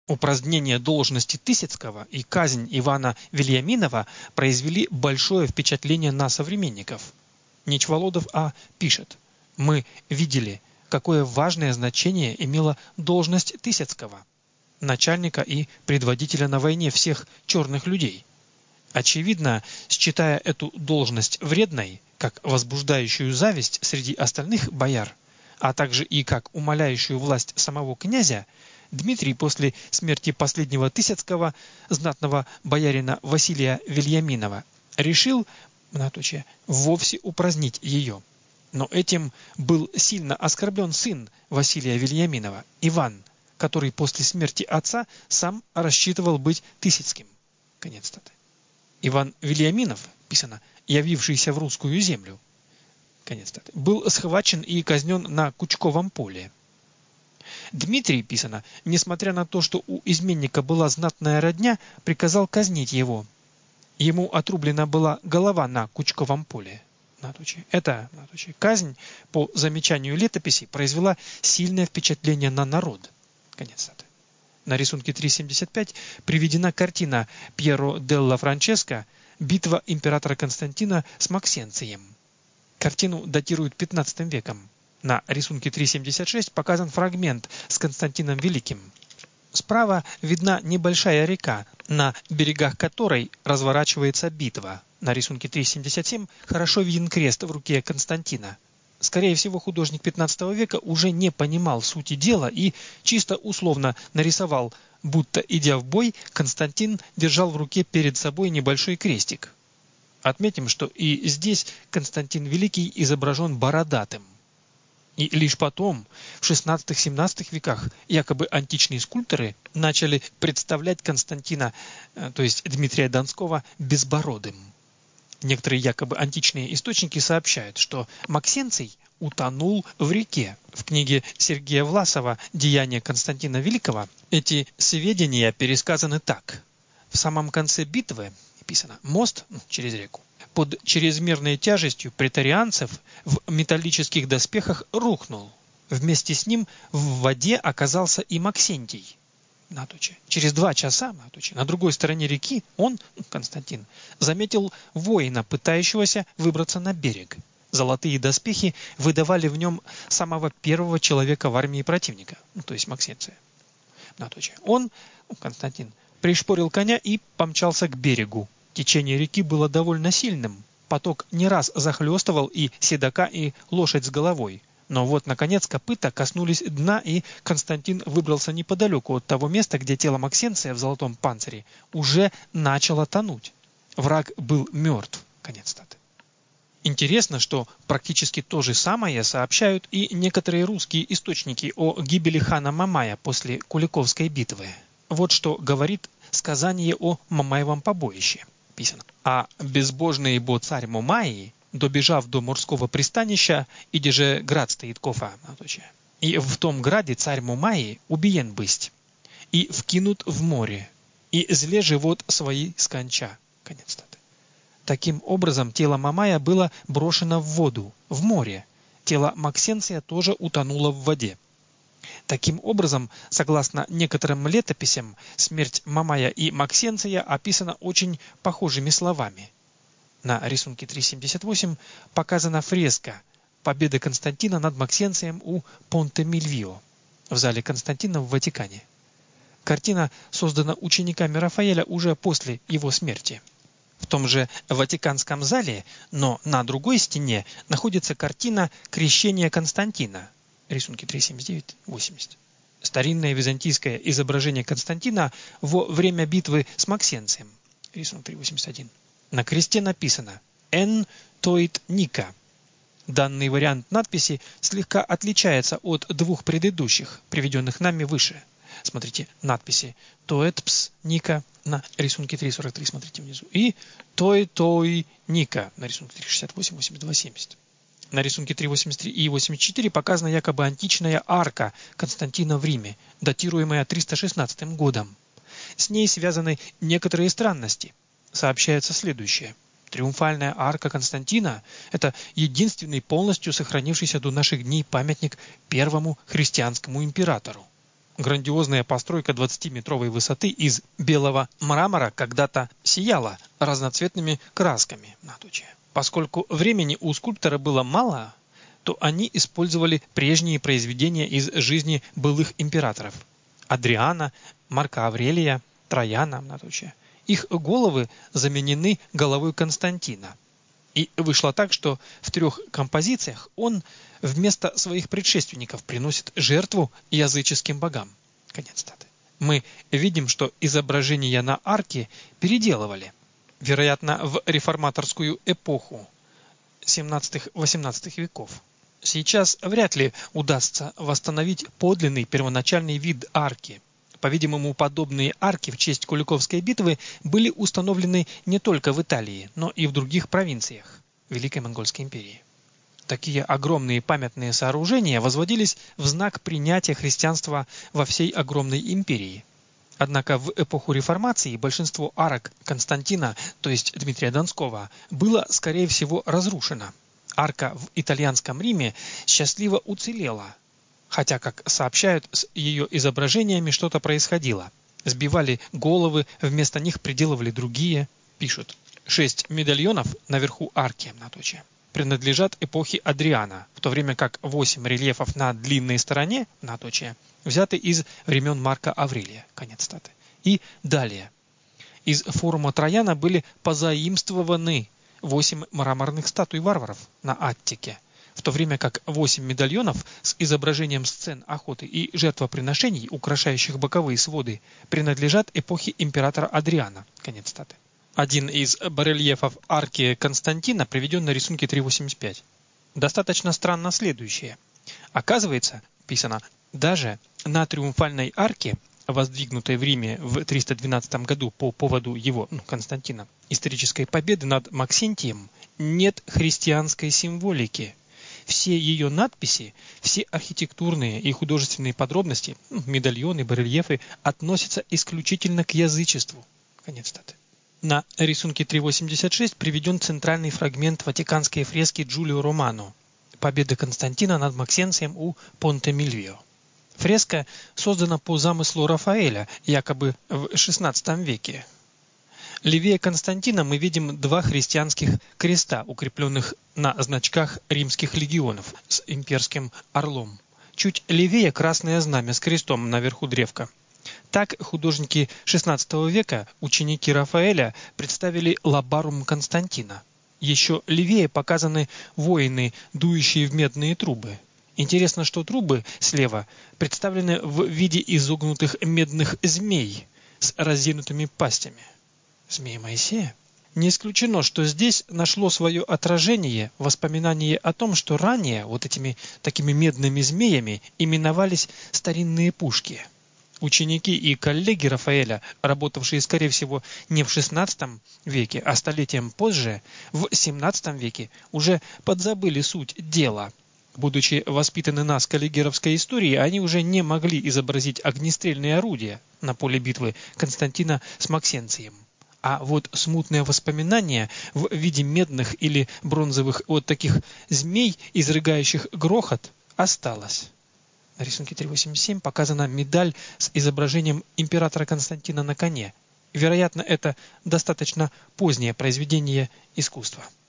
Упразднение должности Тысяцкого и казнь Ивана Вельяминова произвели большое впечатление на современников. Нечволодов пишет: «Мы видели, какое важное значение имела должность Тысяцкого, начальника и предводителя на войне всех черных людей. Очевидно, считая эту должность вредной, как возбуждающую зависть среди остальных бояр, а также и как умаляющую власть самого князя, Дмитрий после смерти последнего Тысяцкого, знатного боярина Василия Вельяминова, решил вовсе упразднить ее. Но этим был сильно оскорблен сын Василия Вельяминова, Иван, который после смерти отца сам рассчитывал быть Тысяцким». Конец цитаты. Иван Вельяминов, писано, явившийся в русскую землю, конец цитаты, был схвачен и казнен на Кучковом поле. Дмитрий, писано, несмотря на то, что у изменника была знатная родня, приказал казнить его. Ему отрублена была голова на Кучковом поле. Эта казнь, по замечанию летописи, произвела сильное впечатление на народ. Конец цитаты. На рисунке 3.75 приведена картина Пьеро делла Франческо «Битва императора Константина с Максенцием». Картину датируют 15 веком. На рисунке 3.76 показан фрагмент с Константином Великим. Справа видна небольшая река, на берегах которой разворачивается битва. На рисунке 3.77 хорошо виден крест в руке Константина. Скорее всего, художник 15 века уже не понимал сути дела и чисто условно нарисовал, будто, идя в бой, Константин держал в руке перед собой небольшой крестик. Отметим, что и здесь Константин Великий изображен бородатым. И лишь потом, в XVI-XVII веках, якобы античные скульпторы начали представлять Константина, то есть Дмитрия Донского, безбородым. Некоторые якобы античные источники сообщают, что Максенций утонул в реке. В книге Сергея Власова «Деяния Константина Великого» эти сведения пересказаны так. В самом конце битвы, написано, мост через реку под чрезмерной тяжестью претарианцев в металлических доспехах рухнул. Вместе с ним в воде оказался и Максентий. Через 2 часа на другой стороне реки он, Константин, заметил воина, пытающегося выбраться на берег. Золотые доспехи выдавали в нем самого первого человека в армии противника, то есть Максенция. Он, Константин, пришпорил коня и помчался к берегу. Течение реки было довольно сильным. Поток не раз захлестывал и седока, и лошадь с головой. Но вот, наконец, копыта коснулись дна, и Константин выбрался неподалеку от того места, где тело Максенция в золотом панцире уже начало тонуть. Враг был мертв. Конец цитаты. Интересно, что практически то же самое сообщают и некоторые русские источники о гибели хана Мамая после Куликовской битвы. Вот что говорит сказание о Мамаевом побоище. Писано. «А безбожный бо царь Мамаи, добежав до морского пристанища, иде же град стоит кофа, и в том граде царь Мамаи убиен бысть, и вкинут в море, и зле живот свои сконча». Конец цитаты. Таким образом, тело Мамая было брошено в воду, в море. Тело Максенция тоже утонуло в воде. Таким образом, согласно некоторым летописям, смерть Мамая и Максенция описана очень похожими словами. На рисунке 3.78 показана фреска «Победа Константина над Максенцием у Понте-Мильвио» в зале Константина в Ватикане. Картина создана учениками Рафаэля уже после его смерти. В том же Ватиканском зале, но на другой стене, находится картина «Крещение Константина». Рисунки 3.79-80. Старинное византийское изображение Константина во время битвы с Максенцием. Рисунок 3.81. На кресте написано «Эн тоит Ника». Данный вариант надписи слегка отличается от 2 предыдущих, приведенных нами выше. Смотрите, надписи «Тоэтпс Ника» на рисунке 3.43, смотрите внизу, и «Той Ника» на рисунке 3.68, 82, 70. На рисунке 3.83 и 84 показана якобы античная арка Константина в Риме, датируемая 316 годом. С ней связаны некоторые странности. Сообщается следующее. Триумфальная арка Константина – это единственный полностью сохранившийся до наших дней памятник первому христианскому императору. Грандиозная постройка 20-метровой высоты из белого мрамора когда-то сияла разноцветными красками на туче. Поскольку времени у скульптора было мало, то они использовали прежние произведения из жизни былых императоров – Адриана, Марка Аврелия, Траяна на туче. Их головы заменены головой Константина. И вышло так, что в 3 композициях он вместо своих предшественников приносит жертву языческим богам. Конец цитаты. Мы видим, что изображения на арке переделывали, вероятно, в реформаторскую эпоху 17-18 веков. Сейчас вряд ли удастся восстановить подлинный первоначальный вид арки. По-видимому, подобные арки в честь Куликовской битвы были установлены не только в Италии, но и в других провинциях Великой Монгольской империи. Такие огромные памятные сооружения возводились в знак принятия христианства во всей огромной империи. Однако в эпоху реформации большинство арок Константина, то есть Дмитрия Донского, было, скорее всего, разрушено. Арка в итальянском Риме счастливо уцелела, хотя, как сообщают, с ее изображениями что-то происходило. Сбивали головы, вместо них приделывали другие, пишут. 6 медальонов наверху арки на туче принадлежат эпохе Адриана, в то время как 8 рельефов на длинной стороне на туче взяты из времен Марка Аврелия. Конец цитаты. И далее. Из форума Траяна были позаимствованы 8 мраморных статуй варваров на Аттике, в то время как 8 медальонов с изображением сцен охоты и жертвоприношений, украшающих боковые своды, принадлежат эпохе императора Адриана. Конец цитаты. Один из барельефов арки Константина приведен на рисунке 3.85. Достаточно странно следующее. Оказывается, писано, даже на триумфальной арке, воздвигнутой в Риме в 312 году по поводу его, Константина, исторической победы над Максентием, нет христианской символики. Все ее надписи, все архитектурные и художественные подробности, медальоны, барельефы, относятся исключительно к язычеству. Конец цитаты. На рисунке 3.86 приведен центральный фрагмент ватиканской фрески Джулио Романо «Победа Константина над Максенцием у Понте-Мильвио». Фреска создана по замыслу Рафаэля, якобы в XVI веке. Левее Константина мы видим 2 христианских креста, укрепленных на значках римских легионов с имперским орлом. Чуть левее красное знамя с крестом наверху древка. Так художники XVI века, ученики Рафаэля, представили лабарум Константина. Еще левее показаны воины, дующие в медные трубы. Интересно, что трубы слева представлены в виде изогнутых медных змей с разинутыми пастями. Змеи Моисея? Не исключено, что здесь нашло свое отражение воспоминание о том, что ранее вот этими такими медными змеями именовались старинные пушки. Ученики и коллеги Рафаэля, работавшие, скорее всего, не в XVI веке, а столетием позже, в XVII веке, уже подзабыли суть дела. Будучи воспитаны на скаллигеровской истории, они уже не могли изобразить огнестрельные орудия на поле битвы Константина с Максенцием. А вот смутное воспоминание в виде медных или бронзовых вот таких змей, изрыгающих грохот, осталось. На рисунке 3.87 показана медаль с изображением императора Константина на коне. Вероятно, это достаточно позднее произведение искусства.